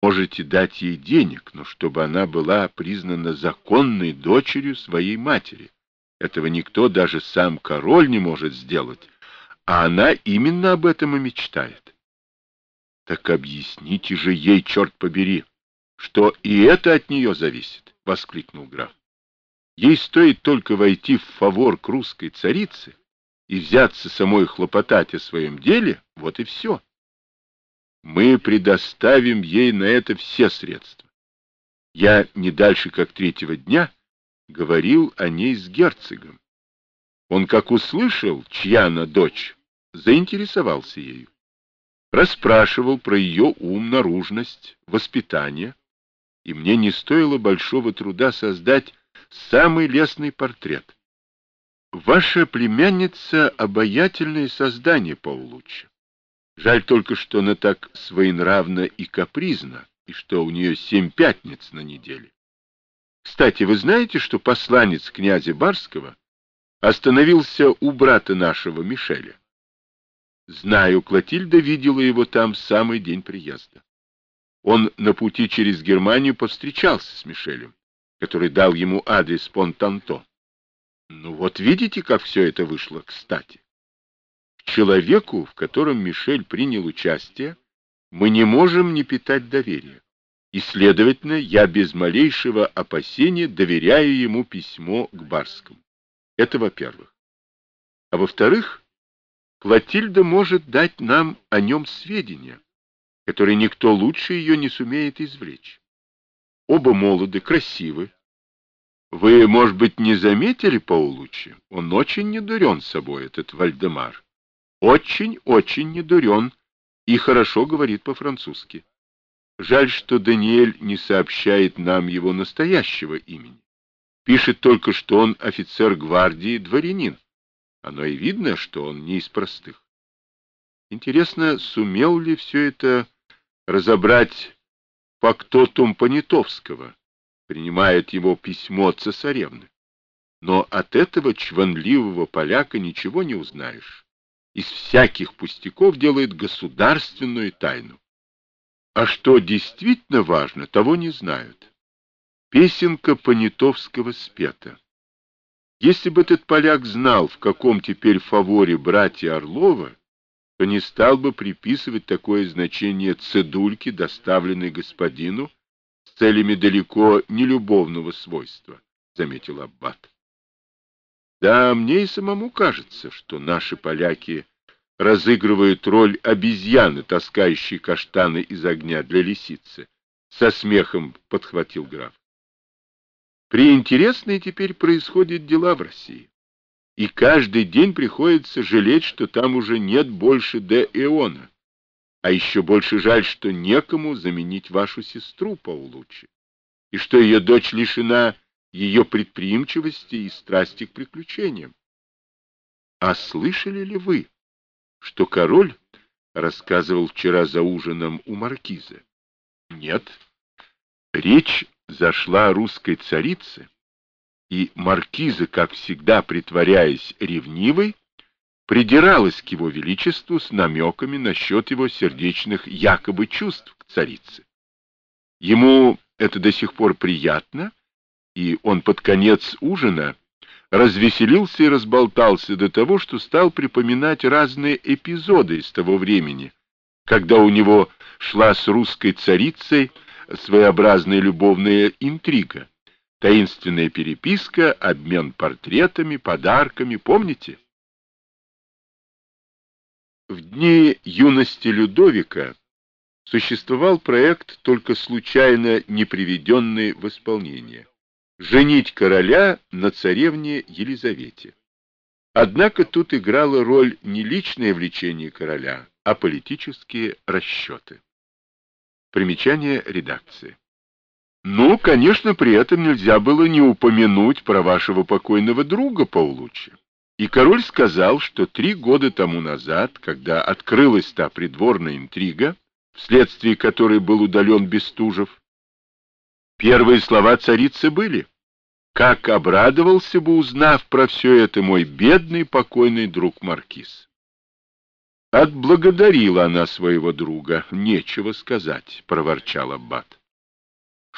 можете дать ей денег, но чтобы она была признана законной дочерью своей матери. Этого никто, даже сам король, не может сделать, а она именно об этом и мечтает. Так объясните же ей, черт побери, что и это от нее зависит, — воскликнул граф. Ей стоит только войти в фавор к русской царице и взяться самой хлопотать о своем деле, вот и все. Мы предоставим ей на это все средства. Я не дальше, как третьего дня, говорил о ней с герцогом. Он, как услышал, чья она дочь, заинтересовался ею. Расспрашивал про ее ум, наружность, воспитание, и мне не стоило большого труда создать самый лестный портрет. Ваша племянница — обаятельное создание, Паулуччи. Жаль только, что она так своенравна и капризна, и что у нее 7 пятниц на неделе. Кстати, вы знаете, что посланец князя Барского остановился у брата нашего Мишеля? Знаю, Клотильда видела его там в самый день приезда. Он на пути через Германию повстречался с Мишелем, который дал ему адрес Понтанто. Ну вот видите, как все это вышло кстати. К человеку, в котором Мишель принял участие, мы не можем не питать доверия. И, следовательно, я без малейшего опасения доверяю ему письмо к Барскому. Это во-первых. А во-вторых, Клотильда может дать нам о нем сведения, которые никто лучше ее не сумеет извлечь. Оба молоды, красивы. Вы, может быть, не заметили, Паулуччи? Он очень недурен собой, этот Вальдемар. Очень-очень недурен и хорошо говорит по-французски. Жаль, что Даниэль не сообщает нам его настоящего имени. Пишет только, что он офицер гвардии, дворянин. Оно и видно, что он не из простых. Интересно, сумел ли все это разобрать фактотум Понятовского, принимает его письмо цесаревны. Но от этого чванливого поляка ничего не узнаешь. Из всяких пустяков делает государственную тайну. А что действительно важно, того не знают. Песенка Понятовского спета. Если бы этот поляк знал, в каком теперь фаворе братья Орлова, то не стал бы приписывать такое значение цедульке, доставленной господину, с целями далеко не любовного свойства, — заметил аббат. Да, мне и самому кажется, что наши поляки разыгрывают роль обезьяны, таскающей каштаны из огня для лисицы, — со смехом подхватил граф. Преинтересные теперь происходят дела в России, и каждый день приходится жалеть, что там уже нет больше де Эона, а еще больше жаль, что некому заменить вашу сестру Паулуччи, и что ее дочь лишена ее предприимчивости и страсти к приключениям. А слышали ли вы, что король рассказывал вчера за ужином у маркиза? Нет. Речь зашла о русской царице, и маркиза, как всегда притворяясь ревнивой, придиралась к его величеству с намеками насчет его сердечных якобы чувств к царице. Ему это до сих пор приятно, и он под конец ужина развеселился и разболтался до того, что стал припоминать разные эпизоды из того времени, когда у него шла с русской царицей своеобразная любовная интрига, таинственная переписка, обмен портретами, подарками, помните? В дни юности Людовика существовал проект, только случайно не приведенный в исполнение — женить короля на царевне Елизавете. Однако тут играла роль не личное влечение короля, а политические расчеты. Примечание редакции. Ну, конечно, при этом нельзя было не упомянуть про вашего покойного друга Паулуччи. И король сказал, что 3 года тому назад, когда открылась та придворная интрига, вследствие которой был удален Бестужев, первые слова царицы были: «Как обрадовался бы, узнав про все это, мой бедный покойный друг маркиз». Отблагодарила она своего друга, нечего сказать, — проворчал аббат.